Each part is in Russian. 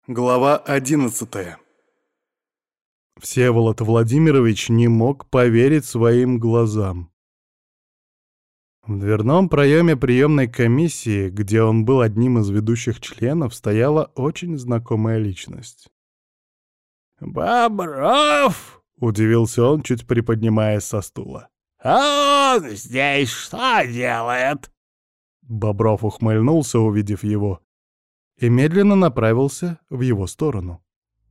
Глава 11. Всеволод Владимирович не мог поверить своим глазам. В дверном проеме приемной комиссии, где он был одним из ведущих членов, стояла очень знакомая личность. «Бобров!» — удивился он, чуть приподнимаясь со стула. «А он здесь что делает?» Бобров ухмыльнулся, увидев его, и медленно направился в его сторону.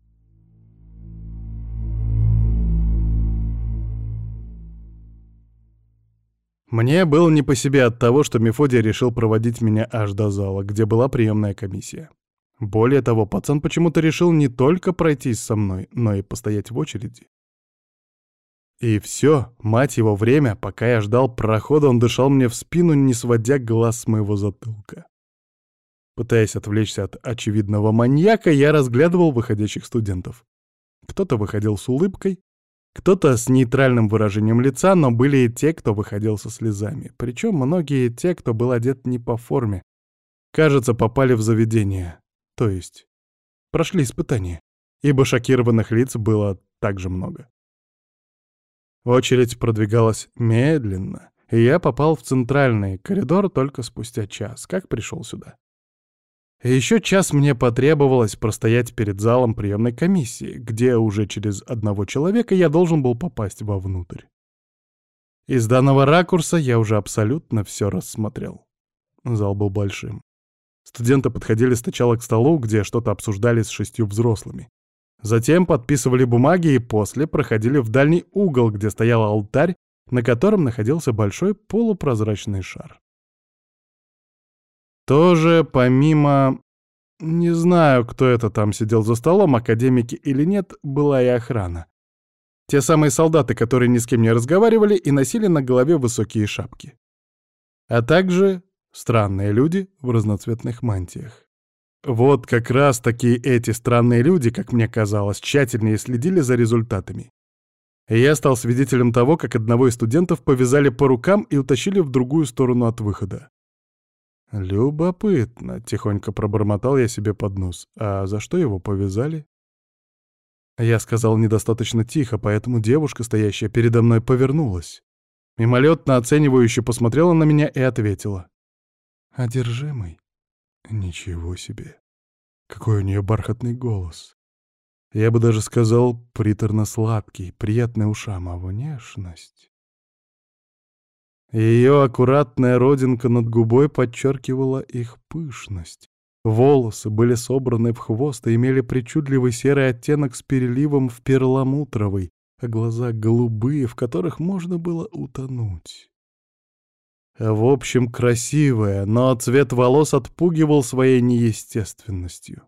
Мне было не по себе от того, что Мефодий решил проводить меня аж до зала, где была приемная комиссия. Более того, пацан почему-то решил не только пройтись со мной, но и постоять в очереди. И все, мать его, время, пока я ждал прохода, он дышал мне в спину, не сводя глаз с моего затылка. Пытаясь отвлечься от очевидного маньяка, я разглядывал выходящих студентов. Кто-то выходил с улыбкой, кто-то с нейтральным выражением лица, но были и те, кто выходил со слезами. Причем многие те, кто был одет не по форме. Кажется, попали в заведение. То есть прошли испытание, ибо шокированных лиц было также много. Очередь продвигалась медленно, и я попал в центральный коридор только спустя час, как пришел сюда. И еще час мне потребовалось простоять перед залом приемной комиссии, где уже через одного человека я должен был попасть вовнутрь. Из данного ракурса я уже абсолютно все рассмотрел. Зал был большим. Студенты подходили сначала к столу, где что-то обсуждали с 6 взрослыми. Затем подписывали бумаги и после проходили в дальний угол, где стоял алтарь, на котором находился большой полупрозрачный шар. Тоже помимо... Не знаю, кто это там сидел за столом, академики или нет, была и охрана. Те самые солдаты, которые ни с кем не разговаривали и носили на голове высокие шапки. А также странные люди в разноцветных мантиях. Вот как раз-таки эти странные люди, как мне казалось, тщательнее следили за результатами. И я стал свидетелем того, как одного из студентов повязали по рукам и утащили в другую сторону от выхода. «Любопытно», — тихонько пробормотал я себе под нос. «А за что его повязали?» Я сказал недостаточно тихо, поэтому девушка, стоящая передо мной, повернулась. Мимолетно оценивающе посмотрела на меня и ответила. «Одержимый? Ничего себе! Какой у нее бархатный голос! Я бы даже сказал, приторно-сладкий, приятный ушам, а внешность...» Ее аккуратная родинка над губой подчеркивала их пышность. Волосы были собраны в хвост и имели причудливый серый оттенок с переливом в перламутровый, а глаза голубые, в которых можно было утонуть. В общем, красивая, но цвет волос отпугивал своей неестественностью.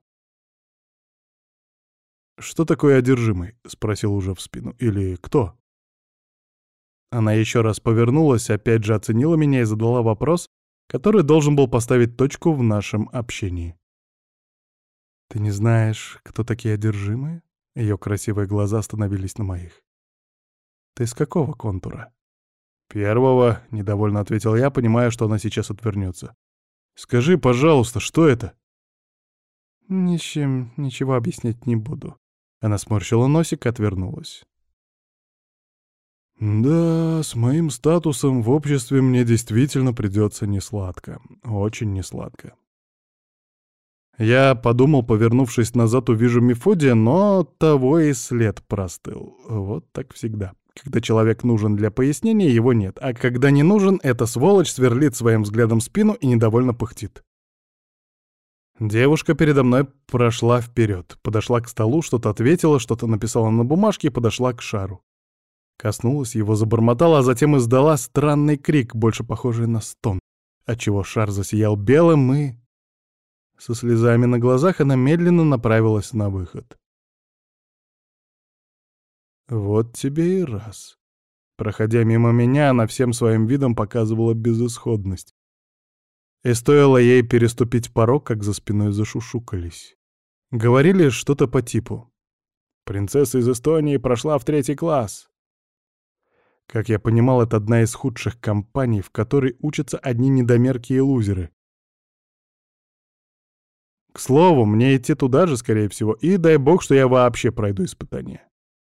«Что такое одержимый?» — спросил уже в спину. «Или кто?» Она еще раз повернулась, опять же оценила меня и задала вопрос, который должен был поставить точку в нашем общении. «Ты не знаешь, кто такие одержимые?» Ее красивые глаза остановились на моих. «Ты с какого контура?» «Первого», — недовольно ответил я, понимая, что она сейчас отвернется. «Скажи, пожалуйста, что это?» «Ни с чем ничего объяснять не буду». Она сморщила носик и отвернулась. Да, с моим статусом в обществе мне действительно придется несладко. Очень несладко. Я подумал, повернувшись назад, увижу Мефодия, но того и след простыл. Вот так всегда. Когда человек нужен для пояснения, его нет. А когда не нужен, эта сволочь сверлит своим взглядом спину и недовольно пыхтит. Девушка передо мной прошла вперед, подошла к столу, что-то ответила, что-то написала на бумажке и подошла к шару. Коснулась его, забормотала, а затем издала странный крик, больше похожий на стон, отчего шар засиял белым и... Со слезами на глазах она медленно направилась на выход. Вот тебе и раз. Проходя мимо меня, она всем своим видом показывала безысходность. И стоило ей переступить порог, как за спиной зашушукались. Говорили что-то по типу: «Принцесса из Эстонии прошла в 3 класс». Как я понимал, это одна из худших компаний, в которой учатся одни недомерки и лузеры. К слову, мне идти туда же, скорее всего, и дай бог, что я вообще пройду испытание.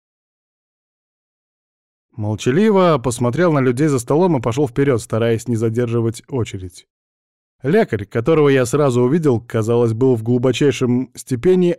Молчаливо посмотрел на людей за столом и пошел вперед, стараясь не задерживать очередь. Лекарь, которого я сразу увидел, казалось, был в глубочайшем степени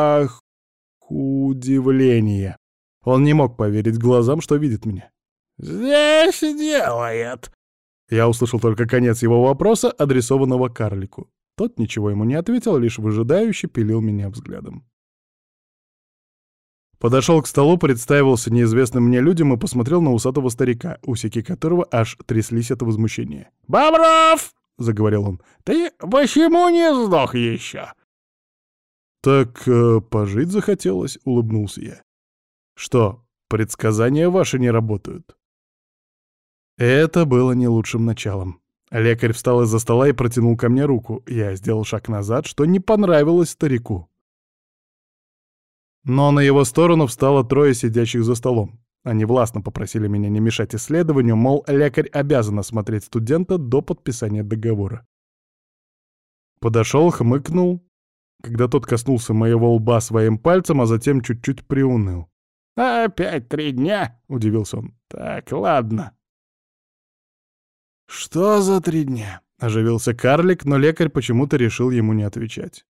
удивления. Он не мог поверить глазам, что видит меня. «Здесь делает!» Я услышал только конец его вопроса, адресованного карлику. Тот ничего ему не ответил, лишь выжидающе пилил меня взглядом. Подошел к столу, представился неизвестным мне людям и посмотрел на усатого старика, усики которого аж тряслись от возмущения. «Бобров!» — заговорил он. «Ты почему не сдох еще?» «Так пожить захотелось», — улыбнулся я. «Что, предсказания ваши не работают?» Это было не лучшим началом. Лекарь встал из-за стола и протянул ко мне руку. Я сделал шаг назад, что не понравилось старику. Но на его сторону встало трое сидящих за столом. Они властно попросили меня не мешать исследованию, мол, лекарь обязан осмотреть студента до подписания договора. Подошел, хмыкнул, когда тот коснулся моего лба своим пальцем, а затем чуть-чуть приуныл. «Опять 3 дня?» — удивился он. «Так, ладно». «Что за 3 дня?» — оживился карлик, но лекарь почему-то решил ему не отвечать.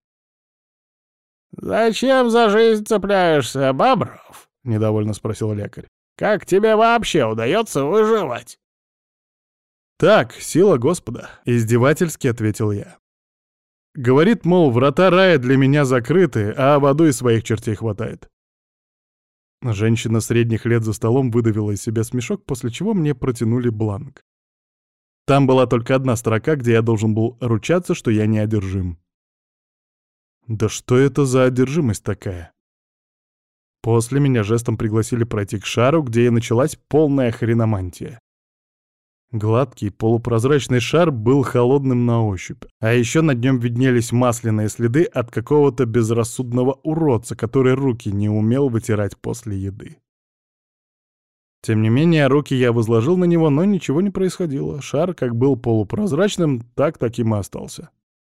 «Зачем за жизнь цепляешься, Бобров?» — недовольно спросил лекарь. «Как тебе вообще удается выживать?» «Так, сила Господа», — издевательски ответил я. Говорит, мол, врата рая для меня закрыты, а воду из своих чертей хватает. Женщина средних лет за столом выдавила из себя смешок, после чего мне протянули бланк. Там была только одна строка, где я должен был ручаться, что я неодержим. Да что это за одержимость такая? После меня жестом пригласили пройти к шару, где и началась полная хреномантия. Гладкий полупрозрачный шар был холодным на ощупь, а еще над нем виднелись масляные следы от какого-то безрассудного уродца, который руки не умел вытирать после еды. Тем не менее, руки я возложил на него, но ничего не происходило. Шар как был полупрозрачным, так таким и остался.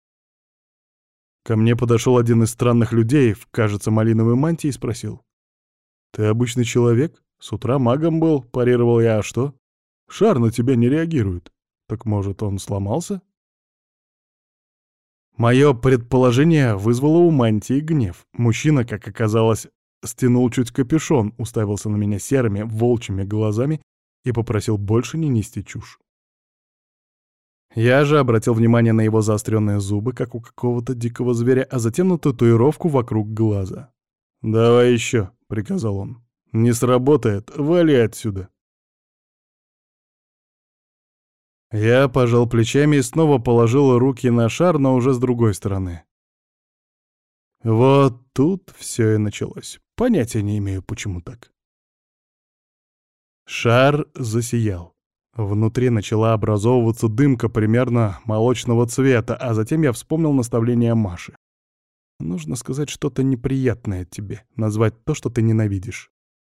Ко мне подошел один из странных людей в, кажется, малиновой мантии и спросил. «Ты обычный человек? С утра магом был?» — парировал я. «А что? Шар на тебя не реагирует. Так, может, он сломался?» Мое предположение вызвало у мантии гнев. Мужчина, как оказалось, стянул чуть капюшон, уставился на меня серыми, волчьими глазами и попросил больше не нести чушь. Я же обратил внимание на его заостренные зубы, как у какого-то дикого зверя, а затем на татуировку вокруг глаза. «Давай еще», — приказал он. «Не сработает, вали отсюда». Я пожал плечами и снова положил руки на шар, но уже с другой стороны. Вот тут все и началось. Понятия не имею, почему так. Шар засиял. Внутри начала образовываться дымка примерно молочного цвета, а затем я вспомнил наставление Маши. Нужно сказать что-то неприятное тебе, назвать то, что ты ненавидишь.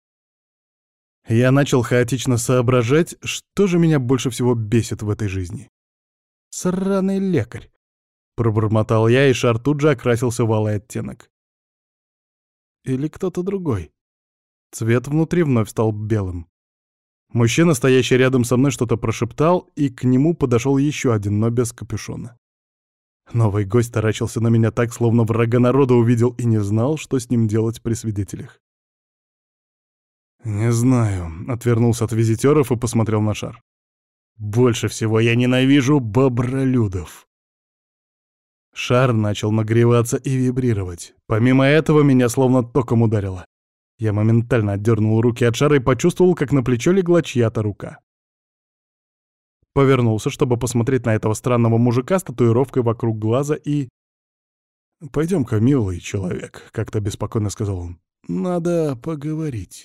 Я начал хаотично соображать, что же меня больше всего бесит в этой жизни. «Сраный лекарь!» — пробормотал я, и шар тут же окрасился в алый оттенок. Или кто-то другой. Цвет внутри вновь стал белым. Мужчина, стоящий рядом со мной, что-то прошептал, и к нему подошел еще один, но без капюшона. Новый гость таращился на меня так, словно врага народа увидел и не знал, что с ним делать при свидетелях. «Не знаю», — отвернулся от визитеров и посмотрел на шар. «Больше всего я ненавижу бобролюдов». Шар начал нагреваться и вибрировать. Помимо этого, меня словно током ударило. Я моментально отдернул руки от шара и почувствовал, как на плечо легла чья-то рука. Повернулся, чтобы посмотреть на этого странного мужика с татуировкой вокруг глаза и... «Пойдем-ка, милый человек», — как-то беспокойно сказал он. «Надо поговорить».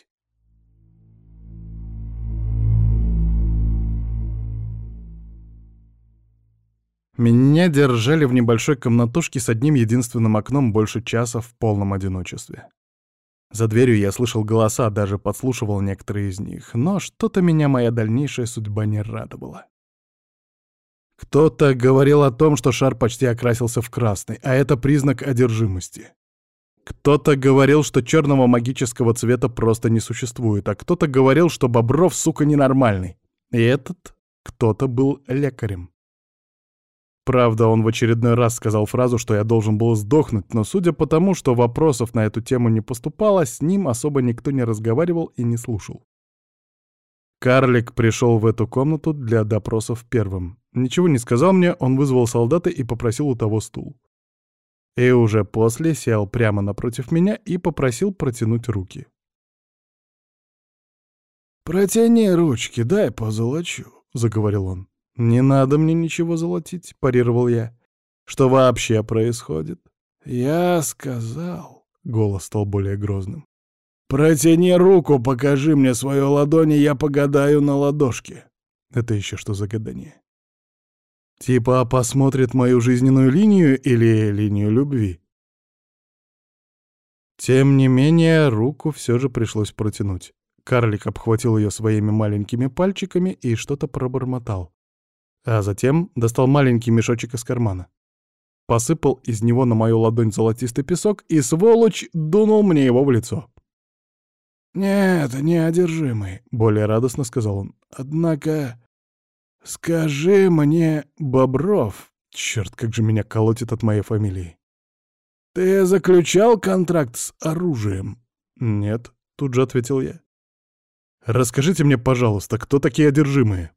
Меня держали в небольшой комнатушке с одним единственным окном больше часа в полном одиночестве. За дверью я слышал голоса, даже подслушивал некоторые из них, но что-то меня моя дальнейшая судьба не радовала. Кто-то говорил о том, что шар почти окрасился в красный, а это признак одержимости. Кто-то говорил, что черного магического цвета просто не существует, а кто-то говорил, что Бобров, сука, ненормальный. И этот кто-то был лекарем. Правда, он в очередной раз сказал фразу, что я должен был сдохнуть, но судя по тому, что вопросов на эту тему не поступало, с ним особо никто не разговаривал и не слушал. Карлик пришел в эту комнату для допросов первым. Ничего не сказал мне, он вызвал солдата и попросил у того стул. И уже после сел прямо напротив меня и попросил протянуть руки. «Протяни ручки, дай позолочу», — заговорил он. «Не надо мне ничего золотить», — парировал я. «Что вообще происходит?» «Я сказал», — голос стал более грозным. «Протяни руку, покажи мне свою ладонь, и я погадаю на ладошке». Это еще что за гадание? Типа посмотрит мою жизненную линию или линию любви? Тем не менее, руку все же пришлось протянуть. Карлик обхватил ее своими маленькими пальчиками и что-то пробормотал. А затем достал маленький мешочек из кармана. Посыпал из него на мою ладонь золотистый песок и, сволочь, дунул мне его в лицо. «Нет, не одержимый», — более радостно сказал он. «Однако, скажи мне, Бобров, черт, как же меня колотит от моей фамилии. Ты заключал контракт с оружием?» «Нет», — тут же ответил я. «Расскажите мне, пожалуйста, кто такие одержимые?»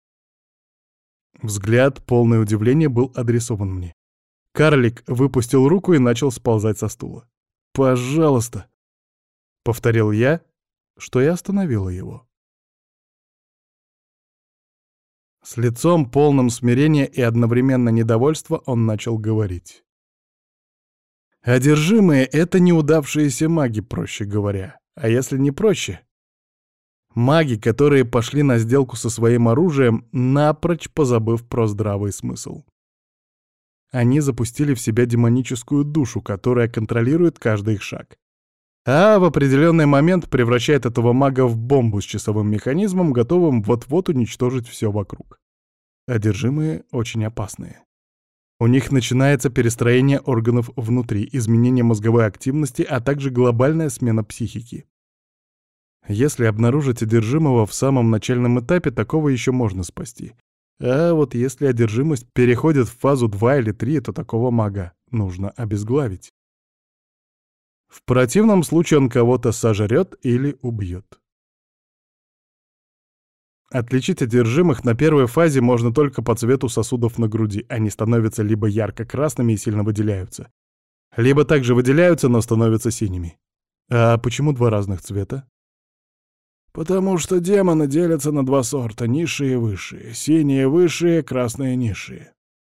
Взгляд, полное удивление, был адресован мне. Карлик выпустил руку и начал сползать со стула. «Пожалуйста», — повторил я, что и остановило его. С лицом полным смирения и одновременно недовольства он начал говорить. «Одержимые — это неудавшиеся маги, проще говоря. А если не проще? Маги, которые пошли на сделку со своим оружием, напрочь позабыв про здравый смысл. Они запустили в себя демоническую душу, которая контролирует каждый их шаг. А в определенный момент превращает этого мага в бомбу с часовым механизмом, готовым вот-вот уничтожить все вокруг. Одержимые очень опасные. У них начинается перестроение органов внутри, изменение мозговой активности, а также глобальная смена психики. Если обнаружить одержимого в самом начальном этапе, такого еще можно спасти. А вот если одержимость переходит в фазу 2 или 3, то такого мага нужно обезглавить. В противном случае он кого-то сожрет или убьет. Отличить одержимых на первой фазе можно только по цвету сосудов на груди. Они становятся либо ярко-красными и сильно выделяются, либо также выделяются, но становятся синими. А почему два разных цвета? «Потому что демоны делятся на два сорта — низшие и высшие. Синие — высшие, красные — низшие».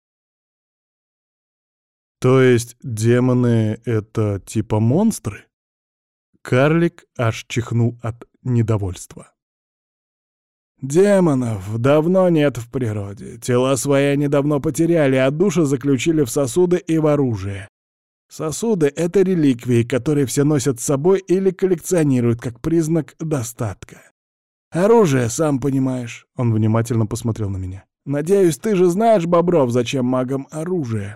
То есть демоны — это типа монстры? Карлик аж чихнул от недовольства. «Демонов давно нет в природе. Тела свои они давно потеряли, а души заключили в сосуды и в оружие. Сосуды — это реликвии, которые все носят с собой или коллекционируют как признак достатка. Оружие, сам понимаешь». Он внимательно посмотрел на меня. «Надеюсь, ты же знаешь, Бобров, зачем магам оружие?»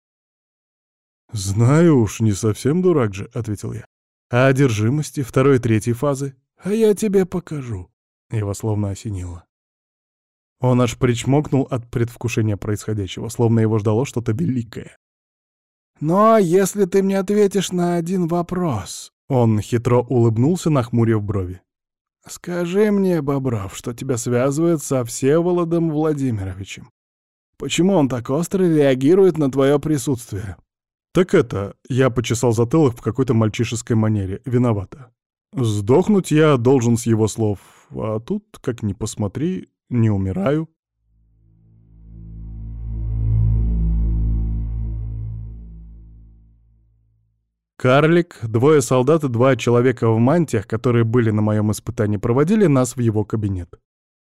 «Знаю уж, не совсем дурак же», — ответил я. «А одержимости второй и третьей фазы?» «А я тебе покажу». Его словно осенило. Он аж причмокнул от предвкушения происходящего, словно его ждало что-то великое. «Но если ты мне ответишь на один вопрос...» Он хитро улыбнулся, нахмурив брови. «Скажи мне, Бобров, что тебя связывает со Всеволодом Владимировичем. Почему он так остро реагирует на твое присутствие?» «Так это...» — я почесал затылок в какой-то мальчишеской манере. Виновата. Сдохнуть я должен с его слов, а тут, как ни посмотри, не умираю. Карлик, двое солдат и два человека в мантиях, которые были на моем испытании, проводили нас в его кабинет.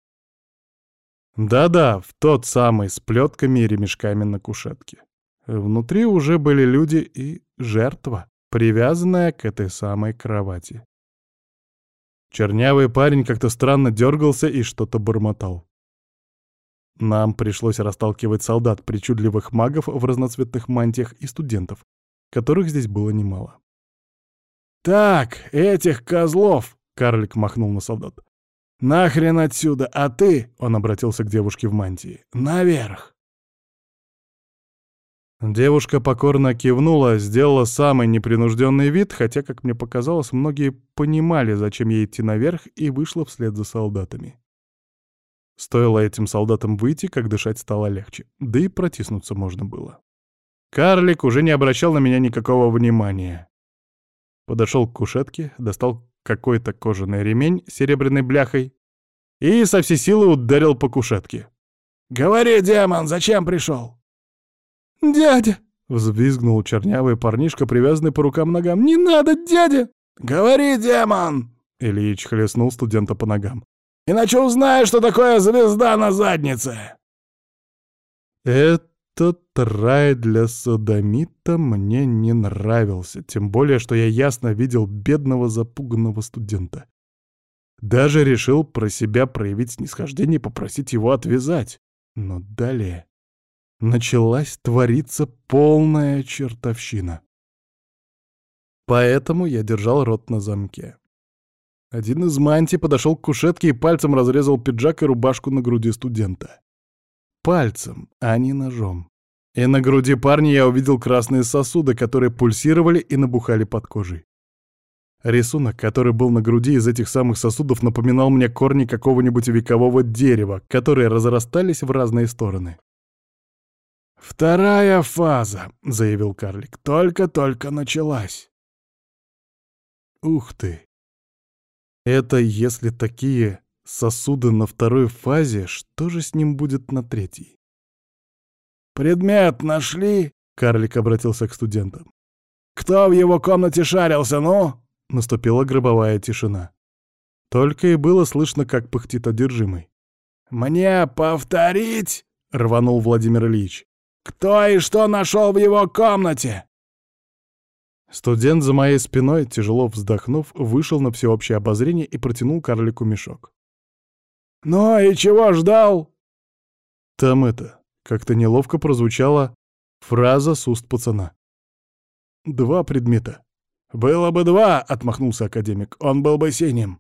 Да-да, в тот самый, с плетками и ремешками на кушетке. Внутри уже были люди и жертва, привязанная к этой самой кровати. Чернявый парень как-то странно дергался и что-то бормотал. Нам пришлось расталкивать солдат, причудливых магов в разноцветных мантиях и студентов, которых здесь было немало. «Так, этих козлов!» — карлик махнул на солдат. «Нахрен отсюда, а ты...» — он обратился к девушке в мантии. «Наверх!» Девушка покорно кивнула, сделала самый непринужденный вид, хотя, как мне показалось, многие понимали, зачем ей идти наверх, и вышла вслед за солдатами. Стоило этим солдатам выйти, как дышать стало легче, да и протиснуться можно было. Карлик уже не обращал на меня никакого внимания. Подошел к кушетке, достал какой-то кожаный ремень с серебряной бляхой и со всей силы ударил по кушетке. «Говори, демон, зачем пришел?» «Дядя!» — взвизгнул чернявый парнишка, привязанный по рукам-ногам. «Не надо, дядя!» «Говори, демон!» — Ильич хлестнул студента по ногам. «Иначе узнаешь, что такое звезда на заднице!» Этот рай для содомита мне не нравился, тем более, что я ясно видел бедного запуганного студента. Даже решил про себя проявить снисхождение и попросить его отвязать. Но далее началась твориться полная чертовщина. Поэтому я держал рот на замке. Один из мантий подошел к кушетке и пальцем разрезал пиджак и рубашку на груди студента. Пальцем, а не ножом. И на груди парня я увидел красные сосуды, которые пульсировали и набухали под кожей. Рисунок, который был на груди из этих самых сосудов, напоминал мне корни какого-нибудь векового дерева, которые разрастались в разные стороны. «Вторая фаза», — заявил карлик, — «только-только началась». Ух ты! Это если такие сосуды на второй фазе, что же с ним будет на третьей? «Предмет нашли?» — карлик обратился к студентам. «Кто в его комнате шарился, ну?» Наступила гробовая тишина. Только и было слышно, как пыхтит одержимый. «Мне повторить?» — рванул Владимир Ильич. «Кто и что нашел в его комнате?» Студент за моей спиной, тяжело вздохнув, вышел на всеобщее обозрение и протянул карлику мешок. «Ну и чего ждал?» Там как-то неловко прозвучала фраза с уст пацана. «2 предмета». «Было бы 2, — отмахнулся академик, — он был бы синим».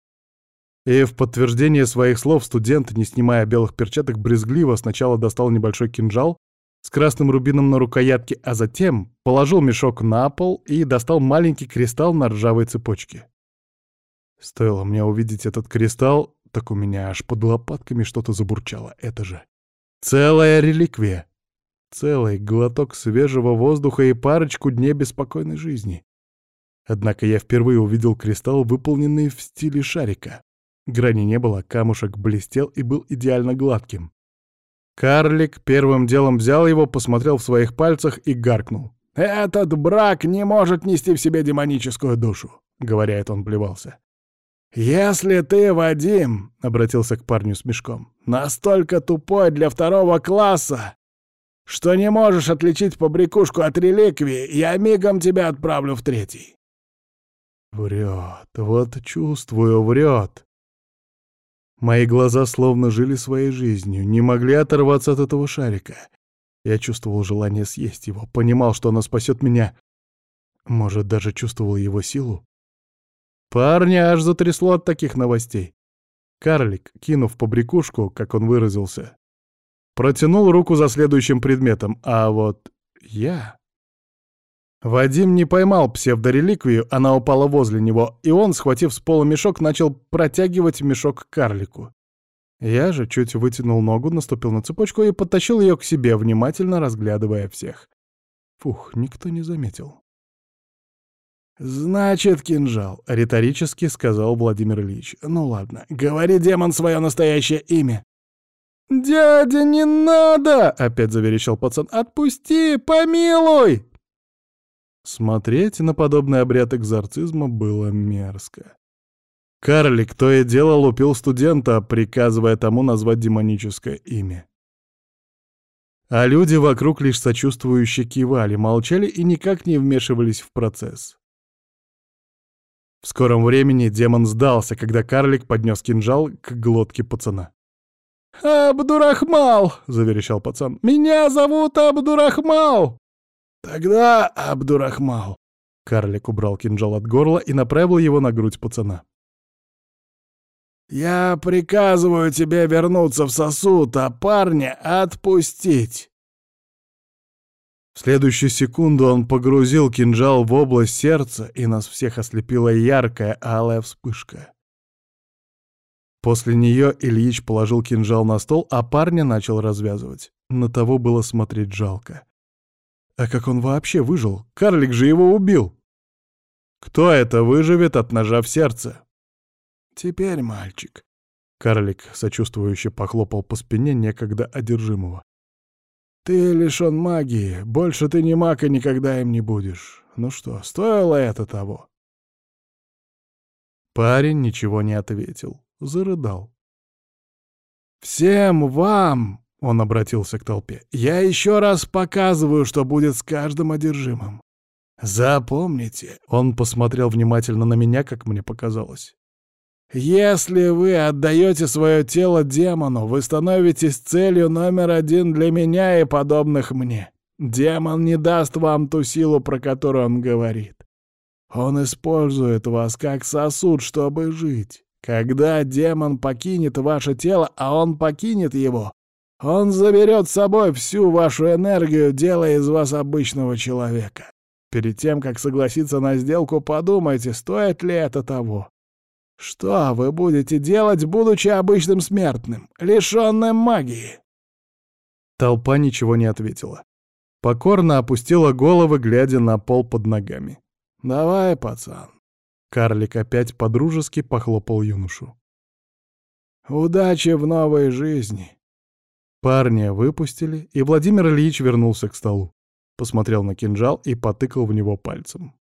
И в подтверждение своих слов студент, не снимая белых перчаток, брезгливо сначала достал небольшой кинжал с красным рубином на рукоятке, а затем положил мешок на пол и достал маленький кристалл на ржавой цепочке. Стоило мне увидеть этот кристалл, так у меня аж под лопатками что-то забурчало. Это же целая реликвия. Целый глоток свежего воздуха и парочку дней беспокойной жизни. Однако я впервые увидел кристалл, выполненный в стиле шарика. Грани не было, камушек блестел и был идеально гладким. Карлик первым делом взял его, посмотрел в своих пальцах и гаркнул. «Этот брак не может нести в себе демоническую душу», — говоря это, он плевался. «Если ты, Вадим, — обратился к парню с мешком, — настолько тупой для 2 класса, что не можешь отличить побрякушку от реликвии, я мигом тебя отправлю в 3». Врет, вот чувствую, врет. Мои глаза словно жили своей жизнью, не могли оторваться от этого шарика. Я чувствовал желание съесть его, понимал, что оно спасет меня. Может, даже чувствовал его силу. Парня аж затрясло от таких новостей. Карлик, кинув побрякушку, как он выразился, протянул руку за следующим предметом, а вот я... Вадим не поймал псевдореликвию, она упала возле него, и он, схватив с пола мешок, начал протягивать мешок к карлику. Я же чуть вытянул ногу, наступил на цепочку и подтащил ее к себе, внимательно разглядывая всех. Фух, никто не заметил. «Значит, кинжал», — риторически сказал Владимир Ильич. «Ну ладно, говори, демон, свое настоящее имя». «Дядя, не надо!» — опять заверещал пацан. «Отпусти, помилуй!» Смотреть на подобный обряд экзорцизма было мерзко. Карлик то и дело лупил студента, приказывая тому назвать демоническое имя. А люди вокруг лишь сочувствующе кивали, молчали и никак не вмешивались в процесс. В скором времени демон сдался, когда карлик поднес кинжал к глотке пацана. «Абдурахмал!» — заверещал пацан. «Меня зовут Абдурахмал!» «Тогда, Абдурахмал!» Карлик убрал кинжал от горла и направил его на грудь пацана. «Я приказываю тебе вернуться в сосуд, а парня отпустить!» В следующую секунду он погрузил кинжал в область сердца, и нас всех ослепила яркая алая вспышка. После нее Ильич положил кинжал на стол, а парня начал развязывать. На того было смотреть жалко. А как он вообще выжил? Карлик же его убил! Кто это выживет от ножа в сердце? «Теперь, мальчик», — карлик сочувствующе похлопал по спине некогда одержимого. «ты лишён магии, больше ты не маг и никогда им не будешь. Ну что, стоило это того?» Парень ничего не ответил, зарыдал. «Всем вам», — он обратился к толпе, — «я еще раз показываю, что будет с каждым одержимым. Запомните», — он посмотрел внимательно на меня, как мне показалось, «если вы отдаете свое тело демону, вы становитесь целью номер один для меня и подобных мне. Демон не даст вам ту силу, про которую он говорит. Он использует вас как сосуд, чтобы жить. Когда демон покинет ваше тело, а он покинет его, он заберет с собой всю вашу энергию, делая из вас обычного человека. Перед тем, как согласиться на сделку, подумайте, стоит ли это того. Что вы будете делать, будучи обычным смертным, лишённым магии?» Толпа ничего не ответила. Покорно опустила головы, глядя на пол под ногами. «Давай, пацан». Карлик опять подружески похлопал юношу. «Удачи в новой жизни». Парня выпустили, и Владимир Ильич вернулся к столу. Посмотрел на кинжал и потыкал в него пальцем.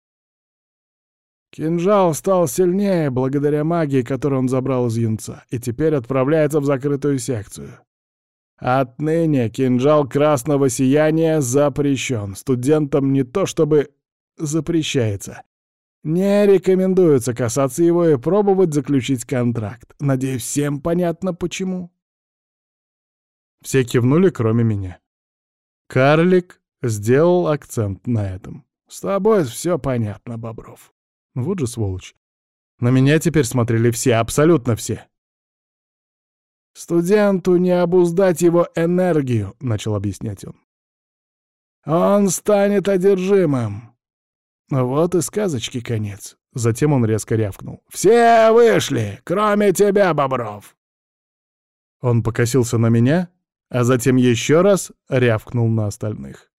«Кинжал стал сильнее благодаря магии, которую он забрал из юнца, и теперь отправляется в закрытую секцию. Отныне кинжал красного сияния запрещен. Студентам не то чтобы запрещается. Не рекомендуется касаться его и пробовать заключить контракт. Надеюсь, всем понятно, почему?» Все кивнули, кроме меня. Карлик сделал акцент на этом. «С тобой все понятно, Бобров». Вот же сволочь. На меня теперь смотрели все, абсолютно все. «Студенту не обуздать его энергию», — начал объяснять он. «Он станет одержимым». Вот и сказочки конец. Затем он резко рявкнул. «Все вышли, кроме тебя, Бобров!» Он покосился на меня, а затем еще раз рявкнул на остальных.